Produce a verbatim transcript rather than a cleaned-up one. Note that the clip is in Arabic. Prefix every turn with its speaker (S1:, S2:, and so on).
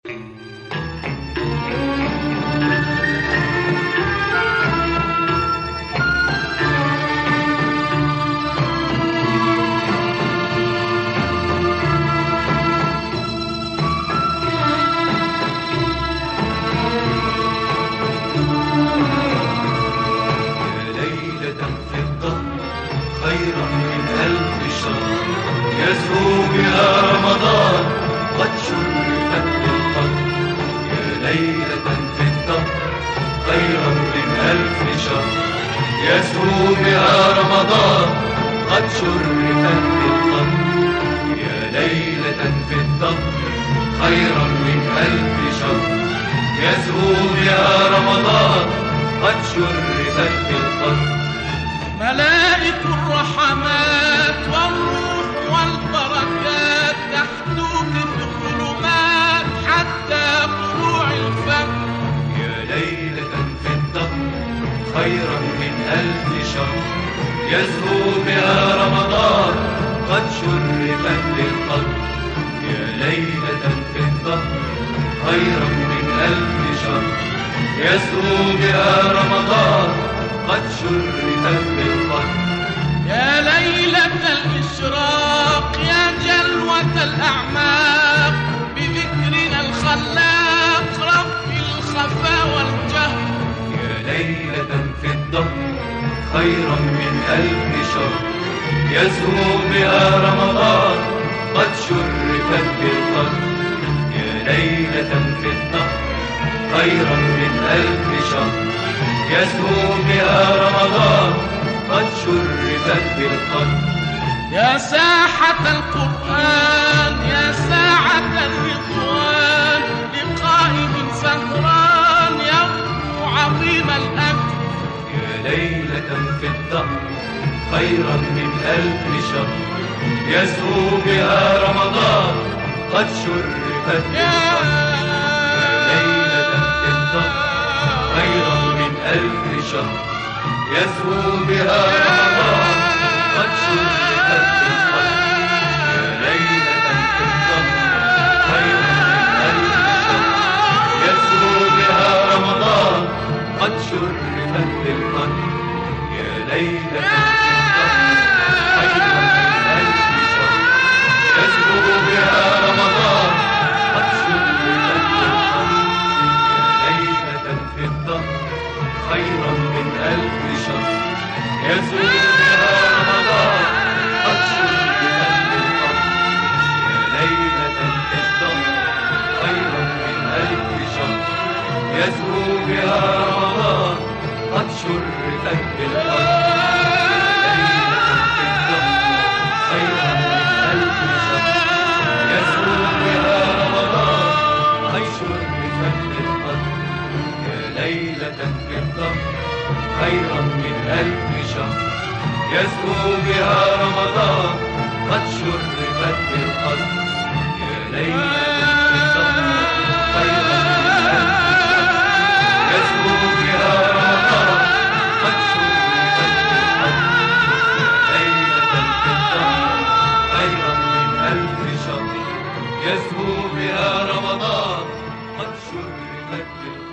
S1: خيرا من ألف شهر يزهو بها رمضان قد شرفت بالقدر. يا ليلة في الدهر خيرا من ألف شهر يزهو بها رمضان قد شرفت بالقدر. يا ليلة في الدهر خيرا من ألف شهر يزهو بها رمضان قد شرفت بالقدر.
S2: ملائك الرحمات والروح والبركات تحدوك في الظلمات حتى طلوع الفجر.
S1: يا ليلة في الدهر خيرا من ألف شهر يزهو بها رمضان قد شرفت بالقدر. يا ليلة في الدهر خيرا من ألف شهر يزهو بها رمضان قد شرفت بالقدر.
S2: يا ليلة الإشراق يا جلوة الأعماق بذكرنا الخلاق رب الخفا والجهر.
S1: يا ليلة في الدهر خيرا من ألف شهر يزهو بها رمضان قد شرفت بالقدر. يا ليلة في الدهر خيرا من ألف شهر يزهو بها رمضان قد شرفت بالقدر.
S2: يا ساحة القرآن يا ساعة الرضوان لقائم سهران يرجو عظيم الأجر.
S1: يا ليلة في الدهر خيرا من ألف شهر يزهو بها رمضان قد شرفت بالقدر. يا ليلة في الدهر خيرا من ألف شهر يزهو بها رمضان قد شرفت بالقدر. يا ليلة في الدهر خيرا من ألف شهر يزهو بها رمضان قد شرفت بالقدر. يا ليلة في الدهر خيرا من ألف شهر يزهو بها رمضان قد شرفت بالقدر. يا ليلة في الدهر خيرا من ألف شهر يزهو بها رمضان قد شرفت بالقدر. يا ليلة في الدهر خيرا من ألف شهر يزهو بها رمضان قد شرفت بالقدر. ليلة في الدهر خيرا من ألف شهر يزهو بها رمضان قد شرفت بالقدر. يا ليلة في الدهر خيرا من ألف شهر يزهو بها رمضان قد شرفت بالقدر. يا ليلة في الدهر خيرا من ألف شهر يزهو بها رمضان قد شرفت بالقدر.